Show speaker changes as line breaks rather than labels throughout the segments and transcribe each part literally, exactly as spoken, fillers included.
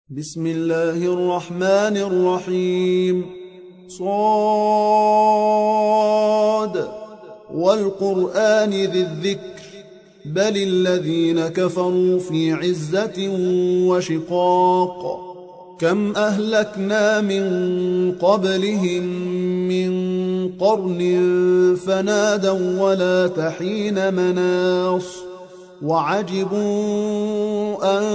بسم الله الرحمن الرحيم. صاد والقرآن ذي الذكر بل الذين كفروا في عزة وشقاق. كم أهلكنا من قبلهم من قرن فنادوا ولا تحين مناص وعجبوا أن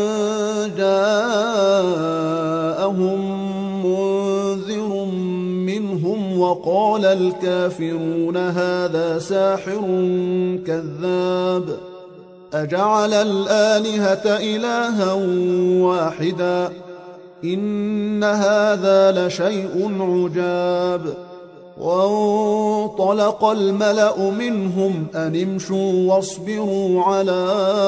جاءهم منذر منهم وقال الكافرون هذا ساحر كذاب. أجعل الآلهة إلها واحدا إن هذا لشيء عجاب. وانطلق الملأ منهم أن امشوا واصبروا على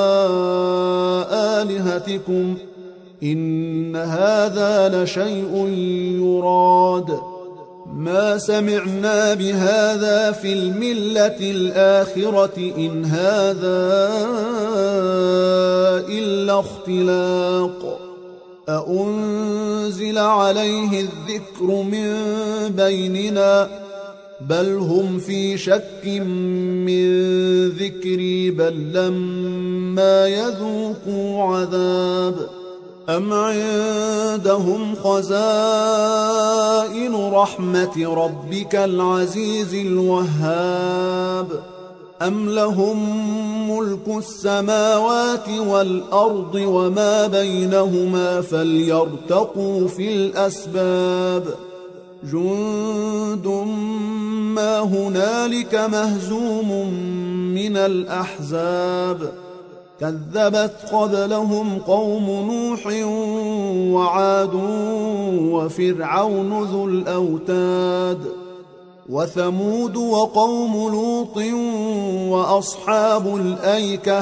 آلهتكم إن هذا لشيء يراد. ما سمعنا بهذا في الملة الآخرة إن هذا إلا اختلاق. أأنزل عليه الذكر من بيننا بل هم في شك من ذكري بل لما يذوقوا عذاب. أم عندهم خزائن رحمة ربك العزيز الوهاب أم لهم ملك السماوات والأرض وما بينهما فليرتقوا في الأسباب. جند ما هنالك مهزوم من الأحزاب. كذبت قبلهم قوم نوح وعاد وفرعون ذو الأوتاد وثمود وقوم لوط وأصحاب الأيكة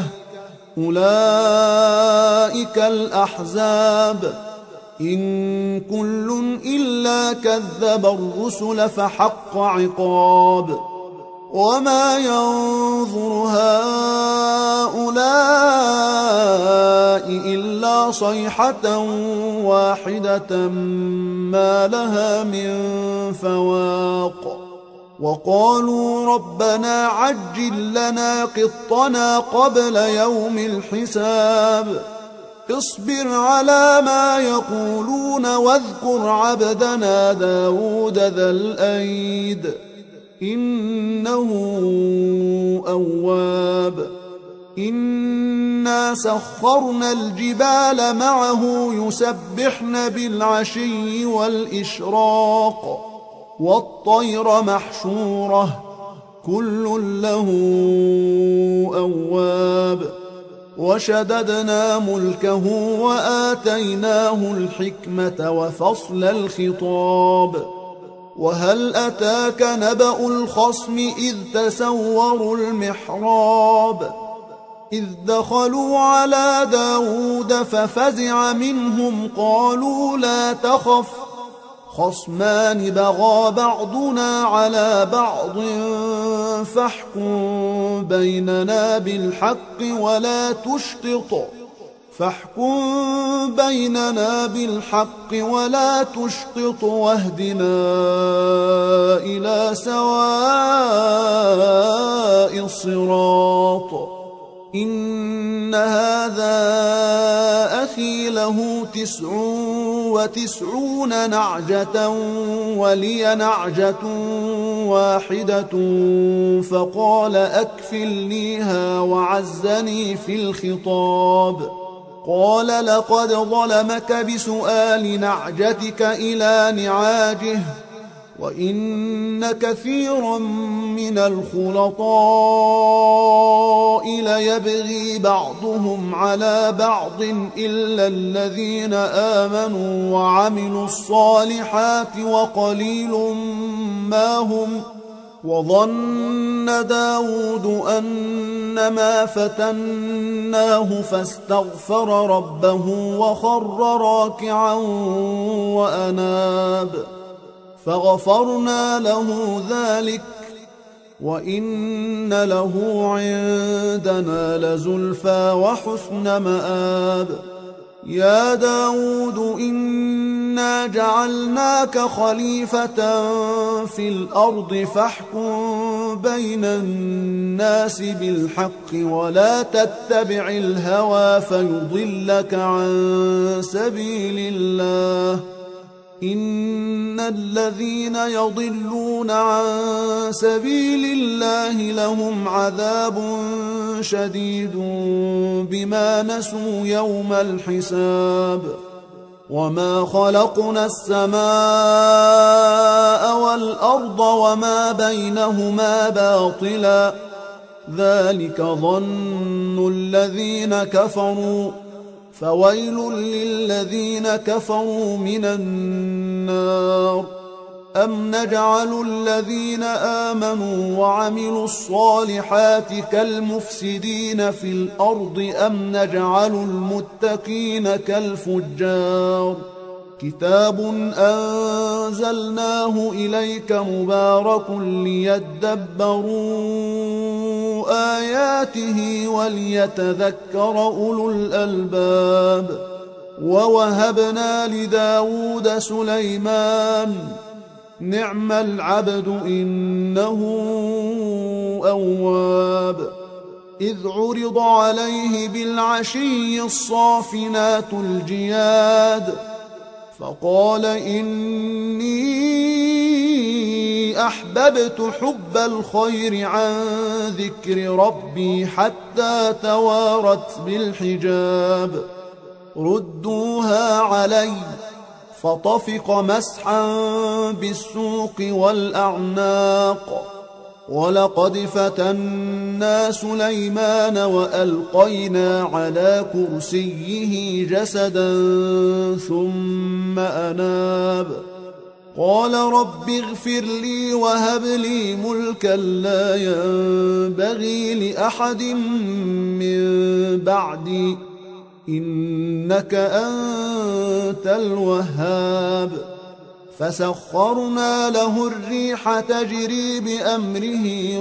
أولئك الأحزاب. إن كل إلا كذب الرسل فحق عقاب. وما ينظر هؤلاء إلا صيحة واحدة ما لها من فواق. وقالوا ربنا عجل لنا قطنا قبل يوم الحساب. اصبر على ما يقولون واذكر عبدنا داود ذا الأيد إنه أواب. إنا سخرنا الجبال معه يسبحن بالعشي والإشراق والطير محشورة كل له أواب. وشددنا ملكه وآتيناه الحكمة وفصل الخطاب. وهل أتاك نبأ الخصم إذ تسوروا المحراب إذ دخلوا على داود ففزع منهم قالوا لا تخف خصمان بغى بعضنا على بعض فاحكم بيننا بالحق ولا تشطط فاحكم بيننا بالحق ولا تشطط واهدنا إلى سواء الصراط. إن هذا أخي له تسع وتسعون نعجة ولي نعجة واحدة فقال أكفلنيها وعزني في الخطاب. قال لقد ظلمك بسؤال نعجتك إلى نعاجه وإن كثيرا من الخلطاء ليبغي بعضهم على بعض إلا الذين آمنوا وعملوا الصالحات وقليل ما هم. وظن داود أنما فتناه فاستغفر ربه وخر راكعا وأناب فغفرنا له ذلك وإن له عندنا لزلفى وحسن مآب. يا داود إنا جعلناك خليفة في الأرض فاحكم بين الناس بالحق ولا تتبع الهوى فيضلك عن سبيل الله إن الذين يضلون عن سبيل الله لهم عذاب شديد بما نسوا يوم الحساب وما خلقنا السماء والأرض وما بينهما باطلا ذلك ظن الذين كفروا فويل للذين كفروا من النار أم نجعل الذين آمنوا وعملوا الصالحات كالمفسدين في الأرض أم نجعل المتقين كالفجار كتاب أنزلناه إليك مبارك ليدبروا آياته وليتذكر أولو الألباب ووهبنا لداود سليمان نعم العبد إنه أواب إذ عرض عليه بالعشي الصافنات الجياد فقال إني أحببت حب الخير عن ذكر ربي حتى توارت بالحجاب ردوها علي فطفق مسحا بالسوق والأعناق ولقد فتنا سليمان وألقينا على كرسيه جسدا ثم أناب قال رب اغفر لي وهب لي ملكا لا ينبغي لأحد من بعدي إنك أنت الوهاب فسخرنا له الريح تجري بأمره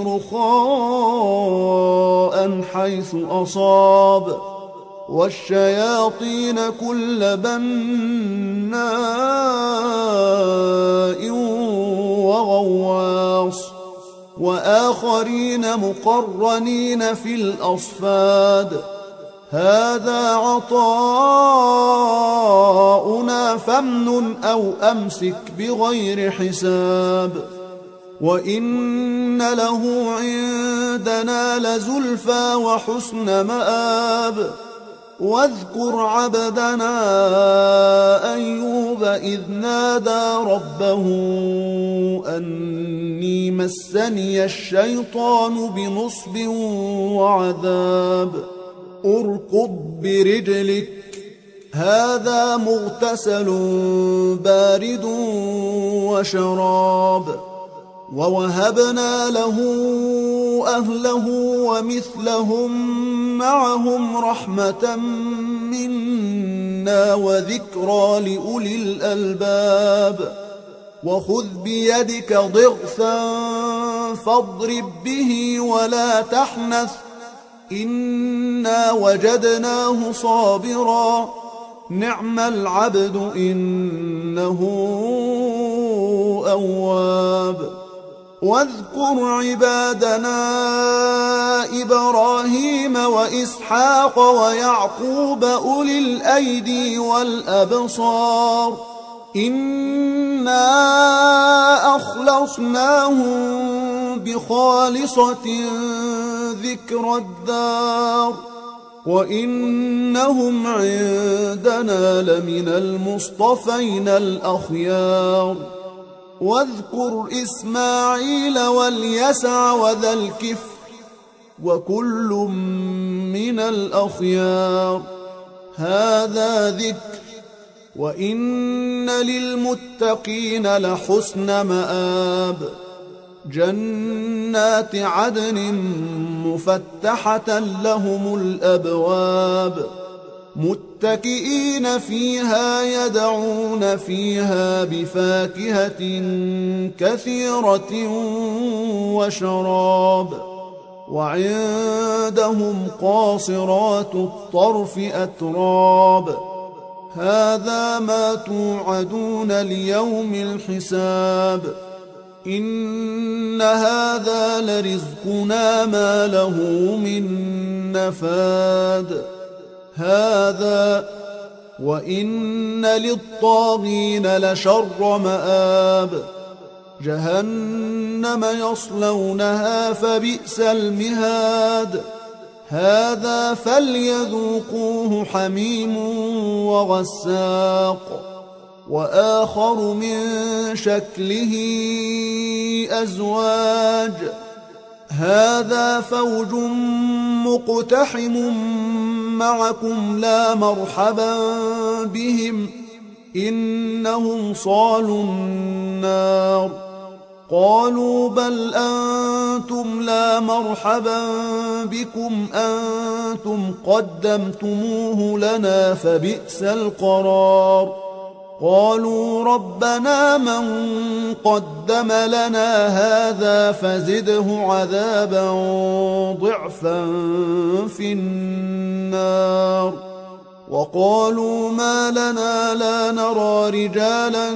رخاء حيث أصاب والشياطين كل بناء وغواص وآخرين مقرنين في الأصفاد هذا عطاؤنا فامنن أو أمسك بغير حساب وإن له عندنا لزلفى وحسن مآب واذكر عبدنا أيوب إذ نادى ربه أني مسني الشيطان بنصب وعذاب اركض برجلك هذا مغتسل بارد وشراب ووهبنا له أهله ومثلهم معهم رحمة منا وذكرى لأولي الألباب وخذ بيدك ضغثا فاضرب به ولا تحنث إنا وجدناه صابرا نعم العبد إنه أواب واذكر عبادنا إبراهيم وإسحاق ويعقوب أولي الأيدي والأبصار إنا أخلصناهم بخالصة ذكر الدار وإنهم عندنا لمن المصطفين الأخيار واذكر إسماعيل واليسع وذا الكفل وكل من الأخيار هذا ذكر وإن للمتقين لحسن مآب جنات عدن مفتحة لهم الأبواب متكئين فيها يدعون فيها بفاكهة كثيرة وشراب وعندهم قاصرات الطرف أتراب هذا ما توعدون ليوم الحساب إن هذا لرزقنا ما له من نفاد هذا وإن للطاغين لشر مآب جهنم يصلونها فبئس المهاد هذا فليذوقوه حميم وغساق وآخر من شكله أزواج هذا فوج مقتحم معكم لا مرحبا بهم إنهم صالوا النار قالوا بل أنتم لا مرحبا بكم أنتم قدمتموه لنا فبئس القرار قالوا ربنا من قدم لنا هذا فزده عذابا ضعفا في النار وقالوا ما لنا لا نرى رجالا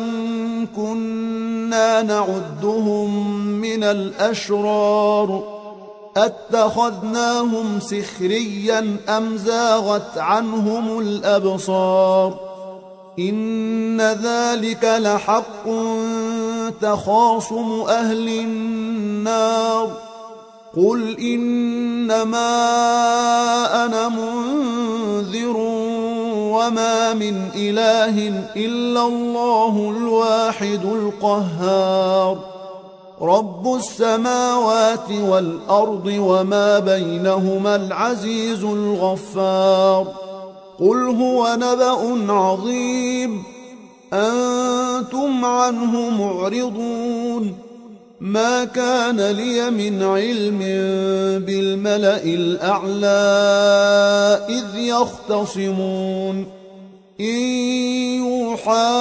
كنا نعدهم من الأشرار أتخذناهم سخريا أم زاغت عنهم الأبصار إن ذلك لحق تخاصم أهل النار قل إنما أنا منذر وما من إله إلا الله الواحد القهار رب السماوات والأرض وما بينهما العزيز الغفار قل هو نبأ عظيم أنتم عنه معرضون ما كان لي من علم بالملأ الأعلى إذ يختصمون إن يوحى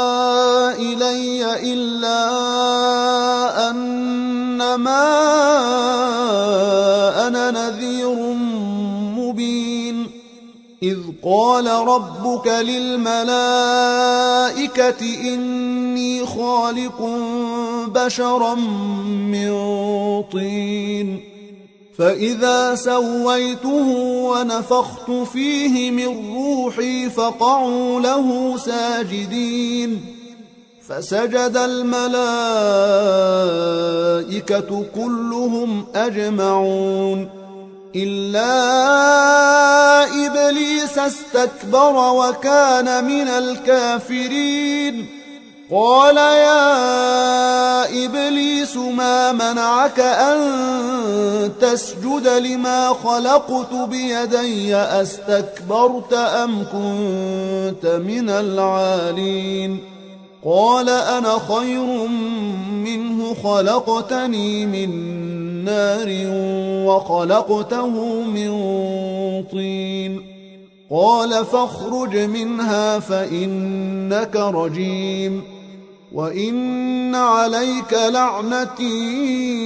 إلي إلا أنما أنا نذير مبين إذ قال ربك للملائكة إني خالق بشرا من طين فإذا سويته ونفخت فيه من روحي فقعوا له ساجدين فسجد الملائكة كلهم أجمعون إلا إبليس استكبر وكان من الكافرين قال يا إبليس ما منعك أن تسجد لما خلقت بيدي أستكبرت أم كنت من العالين قال أنا خير منه خلقتني من نار وخلقته من طين قال فاخرج منها فإنك رجيم وإن عليك لعنتي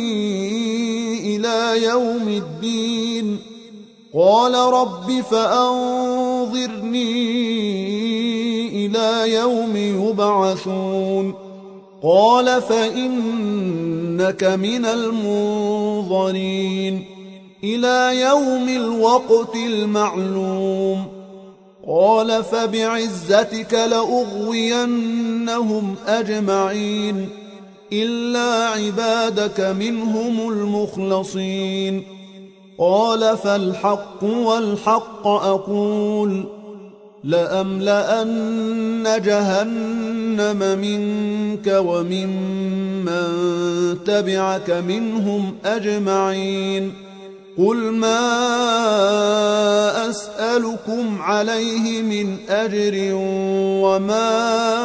إلى يوم الدين قال رب فأنظرني إلى يوم يبعثون قال فإنك من المنظرين إلى يوم الوقت المعلوم قال فبعزتك لأغوينهم أجمعين إلا عبادك منهم المخلصين قال فالحق والحق أقول لأملأن جهنم منك وممن تبعك منهم أجمعين قل ما أسألكم عليه من أجر وما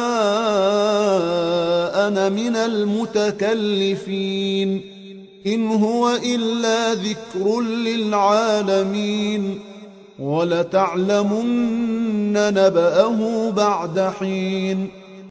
أنا من المتكلفين إن هو إلا ذكر للعالمين ولتعلمن نبأه بعد حين